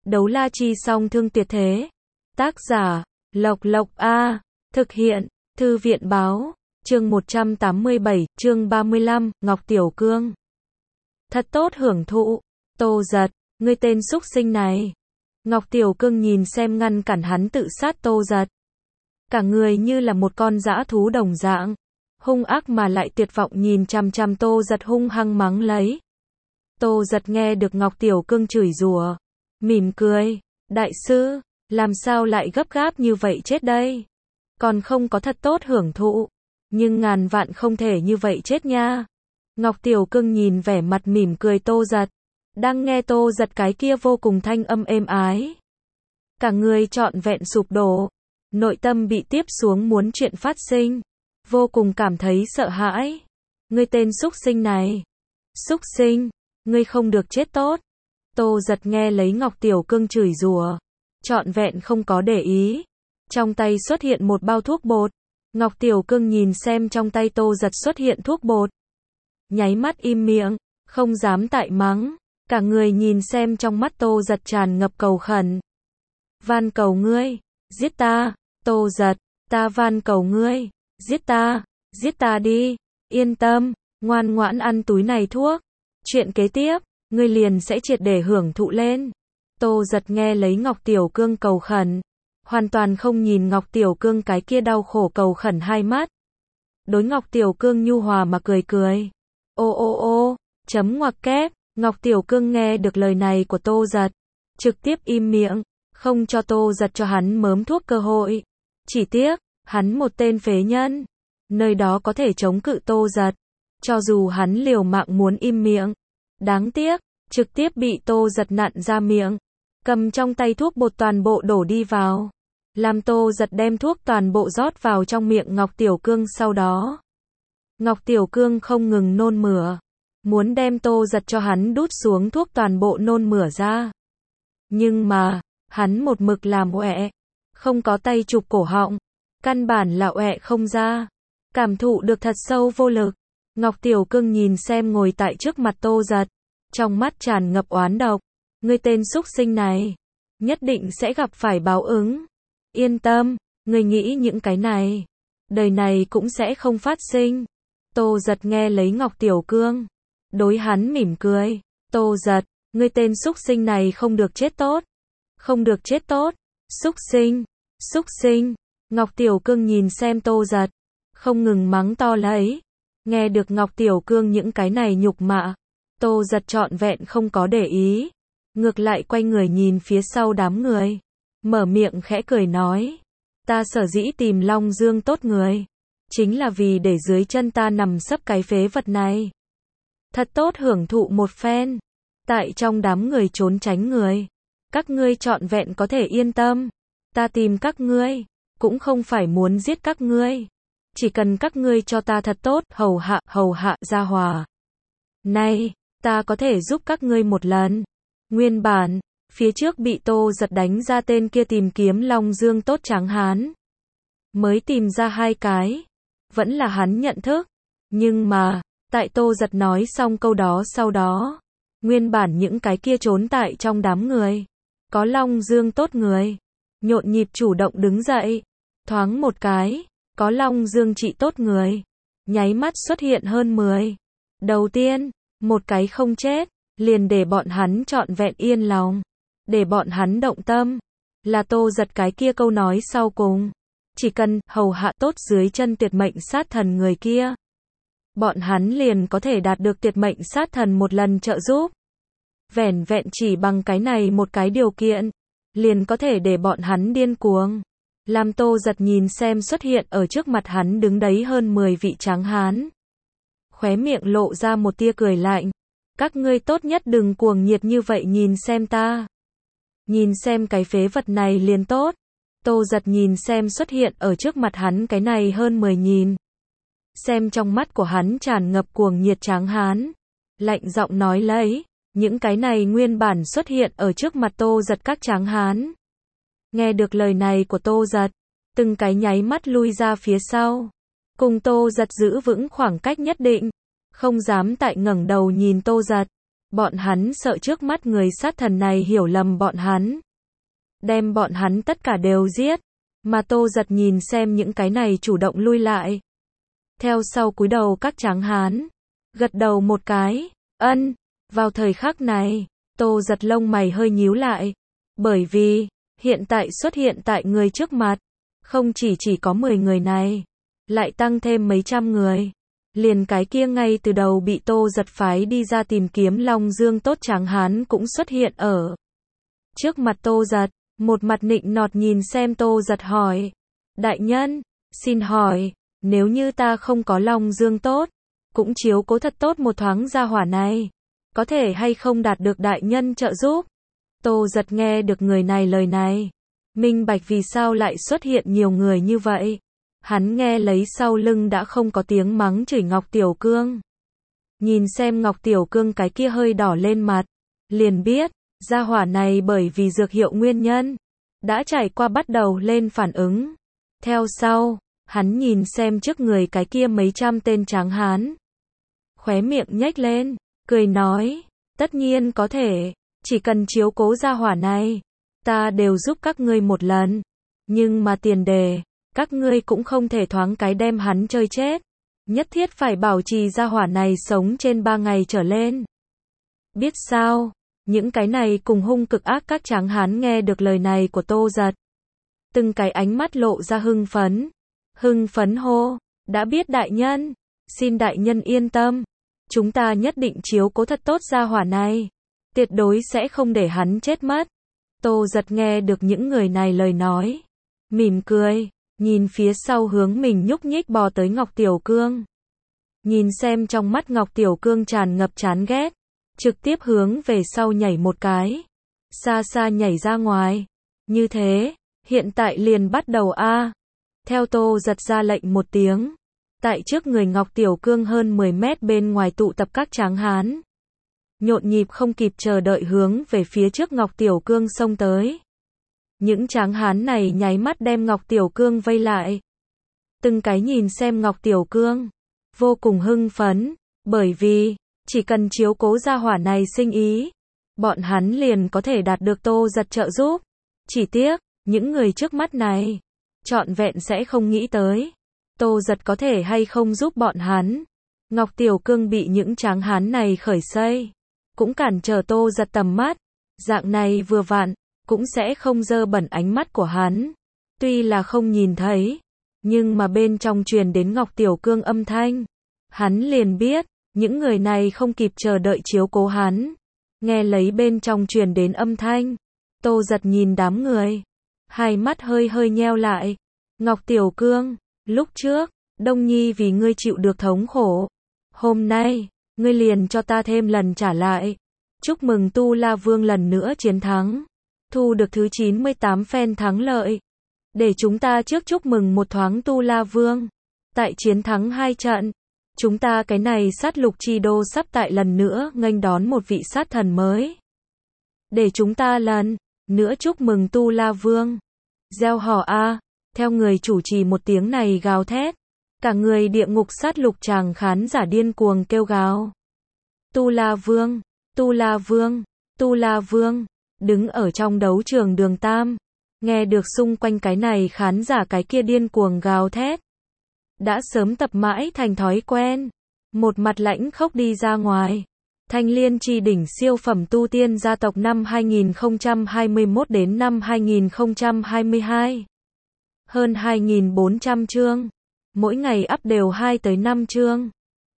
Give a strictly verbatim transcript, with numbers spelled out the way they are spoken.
Đấu la chi song thương tuyệt thế. Tác giả, Lộc Lộc A. Thực hiện, Thư viện báo. Chương một trăm tám mươi bảy, chương ba mươi lăm, Ngọc Tiểu Cương. Thật tốt hưởng thụ. Tô Giật, ngươi tên súc sinh này. Ngọc Tiểu Cương nhìn xem ngăn cản hắn tự sát Tô Giật. Cả người như là một con dã thú đồng dạng. Hung ác mà lại tuyệt vọng nhìn chằm chằm Tô Giật hung hăng mắng lấy. Tô Giật nghe được Ngọc Tiểu Cương chửi rủa, mỉm cười. Đại sư, làm sao lại gấp gáp như vậy chết đây? Còn không có thật tốt hưởng thụ. Nhưng ngàn vạn không thể như vậy chết nha. Ngọc Tiểu Cương nhìn vẻ mặt mỉm cười Tô Giật. Đang nghe Tô Giật cái kia vô cùng thanh âm êm ái. Cả người trọn vẹn sụp đổ. Nội tâm bị tiếp xuống muốn chuyện phát sinh. Vô cùng cảm thấy sợ hãi. Ngươi tên súc sinh này. Súc sinh, ngươi không được chết tốt. Tô Giật nghe lấy Ngọc Tiểu Cương chửi rủa, trọn vẹn không có để ý. Trong tay xuất hiện một bao thuốc bột. Ngọc Tiểu Cương nhìn xem trong tay Tô Giật xuất hiện thuốc bột. Nháy mắt im miệng, không dám tại mắng. Cả người nhìn xem trong mắt Tô Giật tràn ngập cầu khẩn. Van cầu ngươi, giết ta, Tô Giật, ta van cầu ngươi, giết ta, giết ta đi, yên tâm, ngoan ngoãn ăn túi này thuốc. Chuyện kế tiếp, ngươi liền sẽ triệt để hưởng thụ lên. Tô Giật nghe lấy Ngọc Tiểu Cương cầu khẩn. Hoàn toàn không nhìn Ngọc Tiểu Cương cái kia đau khổ cầu khẩn hai mắt. Đối Ngọc Tiểu Cương nhu hòa mà cười cười. Ô ô ô, chấm ngoặc kép. Ngọc Tiểu Cương nghe được lời này của Tô Giật, trực tiếp im miệng, không cho Tô Giật cho hắn mớm thuốc cơ hội. Chỉ tiếc, hắn một tên phế nhân, nơi đó có thể chống cự Tô Giật. Cho dù hắn liều mạng muốn im miệng, đáng tiếc, trực tiếp bị Tô Giật nặn ra miệng, cầm trong tay thuốc bột toàn bộ đổ đi vào. Làm Tô Giật đem thuốc toàn bộ rót vào trong miệng Ngọc Tiểu Cương sau đó. Ngọc Tiểu Cương không ngừng nôn mửa. Muốn đem Tô Giật cho hắn đút xuống thuốc toàn bộ nôn mửa ra. Nhưng mà, hắn một mực làm ọe, không có tay chụp cổ họng. Căn bản là ọe không ra. Cảm thụ được thật sâu vô lực. Ngọc Tiểu Cương nhìn xem ngồi tại trước mặt Tô Giật. Trong mắt tràn ngập oán độc. Ngươi tên súc sinh này, nhất định sẽ gặp phải báo ứng. Yên tâm, ngươi nghĩ những cái này, đời này cũng sẽ không phát sinh. Tô Giật nghe lấy Ngọc Tiểu Cương. Đối hắn mỉm cười. Tô Giật, ngươi tên súc sinh này không được chết tốt. Không được chết tốt. Súc sinh, súc sinh. Ngọc Tiểu Cương nhìn xem Tô Giật, không ngừng mắng to lấy. Nghe được Ngọc Tiểu Cương những cái này nhục mạ, Tô Giật trọn vẹn không có để ý. Ngược lại quay người nhìn phía sau đám người. Mở miệng khẽ cười nói. Ta sở dĩ tìm Long Dương tốt người, chính là vì để dưới chân ta nằm sấp cái phế vật này. Thật tốt hưởng thụ một phen. Tại trong đám người trốn tránh người. Các ngươi trọn vẹn có thể yên tâm. Ta tìm các ngươi, cũng không phải muốn giết các ngươi. Chỉ cần các ngươi cho ta thật tốt, hầu hạ, hầu hạ gia hòa. Này, ta có thể giúp các ngươi một lần. Nguyên bản, phía trước bị Tô Giật đánh ra tên kia tìm kiếm Long Dương tốt trắng hán. Mới tìm ra hai cái. Vẫn là hắn nhận thức. Nhưng mà, tại Tô Giật nói xong câu đó sau đó, nguyên bản những cái kia trốn tại trong đám người, có Long Dương tốt người, nhộn nhịp chủ động đứng dậy. Thoáng một cái, có Long Dương trị tốt người, nháy mắt xuất hiện hơn mười. Đầu tiên, một cái không chết, liền để bọn hắn trọn vẹn yên lòng. Để bọn hắn động tâm, là Tô Giật cái kia câu nói sau cùng. Chỉ cần hầu hạ tốt dưới chân tuyệt mệnh sát thần người kia, bọn hắn liền có thể đạt được tuyệt mệnh sát thần một lần trợ giúp. Vẻn vẹn chỉ bằng cái này một cái điều kiện, liền có thể để bọn hắn điên cuồng. Làm Tô Giật nhìn xem xuất hiện ở trước mặt hắn đứng đấy hơn mười vị tráng hán. Khóe miệng lộ ra một tia cười lạnh. Các ngươi tốt nhất đừng cuồng nhiệt như vậy nhìn xem ta. Nhìn xem cái phế vật này liền tốt. Tô Giật nhìn xem xuất hiện ở trước mặt hắn cái này hơn mười nhìn. Xem trong mắt của hắn tràn ngập cuồng nhiệt tráng hán. Lạnh giọng nói lấy, những cái này nguyên bản xuất hiện ở trước mặt Tô Giật các tráng hán. Nghe được lời này của Tô Giật, từng cái nháy mắt lui ra phía sau. Cùng Tô Giật giữ vững khoảng cách nhất định, không dám tại ngẩng đầu nhìn Tô Giật. Bọn hắn sợ trước mắt người sát thần này hiểu lầm bọn hắn, đem bọn hắn tất cả đều giết, mà Tô Giật nhìn xem những cái này chủ động lui lại. Theo sau cúi đầu các tráng hán, gật đầu một cái, ân, vào thời khắc này, Tô Giật lông mày hơi nhíu lại, bởi vì, hiện tại xuất hiện tại người trước mặt, không chỉ chỉ có mười người này, lại tăng thêm mấy trăm người. Liền cái kia ngay từ đầu bị Tô Giật phái đi ra tìm kiếm Long Dương tốt tráng hán cũng xuất hiện ở trước mặt Tô Giật, một mặt nịnh nọt nhìn xem Tô Giật hỏi, đại nhân, xin hỏi, nếu như ta không có Long Dương tốt, cũng chiếu cố thật tốt một thoáng gia hỏa này, có thể hay không đạt được đại nhân trợ giúp? Tô Giật nghe được người này lời này, minh bạch vì sao lại xuất hiện nhiều người như vậy. Hắn nghe lấy sau lưng đã không có tiếng mắng chửi Ngọc Tiểu Cương. Nhìn xem Ngọc Tiểu Cương cái kia hơi đỏ lên mặt, liền biết, gia hỏa này bởi vì dược hiệu nguyên nhân, đã trải qua bắt đầu lên phản ứng. Theo sau, hắn nhìn xem trước người cái kia mấy trăm tên tráng hán. Khóe miệng nhếch lên, cười nói, tất nhiên có thể, chỉ cần chiếu cố gia hỏa này, ta đều giúp các ngươi một lần. Nhưng mà tiền đề, các ngươi cũng không thể thoáng cái đem hắn chơi chết. Nhất thiết phải bảo trì gia hỏa này sống trên ba ngày trở lên. Biết sao, những cái này cùng hung cực ác các tráng hán nghe được lời này của Tô Giật. Từng cái ánh mắt lộ ra hưng phấn. Hưng phấn hô, đã biết đại nhân, xin đại nhân yên tâm. Chúng ta nhất định chiếu cố thật tốt gia hỏa này. Tuyệt đối sẽ không để hắn chết mất. Tô Giật nghe được những người này lời nói. Mỉm cười. Nhìn phía sau hướng mình nhúc nhích bò tới Ngọc Tiểu Cương. Nhìn xem trong mắt Ngọc Tiểu Cương tràn ngập chán ghét. Trực tiếp hướng về sau nhảy một cái. Xa xa nhảy ra ngoài. Như thế, hiện tại liền bắt đầu a. Theo Tô Giật ra lệnh một tiếng. Tại trước người Ngọc Tiểu Cương hơn mười mét bên ngoài tụ tập các tráng hán. Nhộn nhịp không kịp chờ đợi hướng về phía trước Ngọc Tiểu Cương xông tới. Những tráng hán này nháy mắt đem Ngọc Tiểu Cương vây lại. Từng cái nhìn xem Ngọc Tiểu Cương, vô cùng hưng phấn, bởi vì, chỉ cần chiếu cố gia hỏa này sinh ý, bọn hắn liền có thể đạt được Tô Giật trợ giúp. Chỉ tiếc, những người trước mắt này, trọn vẹn sẽ không nghĩ tới, Tô Giật có thể hay không giúp bọn hắn. Ngọc Tiểu Cương bị những tráng hán này khởi xây, cũng cản trở Tô Giật tầm mắt, dạng này vừa vặn, cũng sẽ không dơ bẩn ánh mắt của hắn. Tuy là không nhìn thấy, nhưng mà bên trong truyền đến Ngọc Tiểu Cương âm thanh, hắn liền biết, những người này không kịp chờ đợi chiếu cố hắn. Nghe lấy bên trong truyền đến âm thanh, Tô Giật nhìn đám người, hai mắt hơi hơi nheo lại. Ngọc Tiểu Cương, lúc trước, Đông Nhi vì ngươi chịu được thống khổ, hôm nay, ngươi liền cho ta thêm lần trả lại. Chúc mừng Tu La Vương lần nữa chiến thắng, thu được thứ chín mươi tám phen thắng lợi. Để chúng ta trước chúc mừng một thoáng Tu La Vương. Tại chiến thắng hai trận, chúng ta cái này sát lục chi đô sắp tại lần nữa nghênh đón một vị sát thần mới. Để chúng ta lần nữa chúc mừng Tu La Vương. Gieo hò a, theo người chủ trì một tiếng này gào thét. Cả người địa ngục sát lục chàng khán giả điên cuồng kêu gào. Tu La Vương, Tu La Vương, Tu La Vương. Đứng ở trong đấu trường Đường Tam, nghe được xung quanh cái này khán giả cái kia điên cuồng gào thét. Đã sớm tập mãi thành thói quen, một mặt lãnh khốc đi ra ngoài. Thanh Liên Chi đỉnh siêu phẩm tu tiên gia tộc năm hai nghìn không trăm hai mươi mốt đến năm hai nghìn không trăm hai mươi hai. Hơn hai nghìn bốn trăm chương, mỗi ngày up đều hai tới năm chương.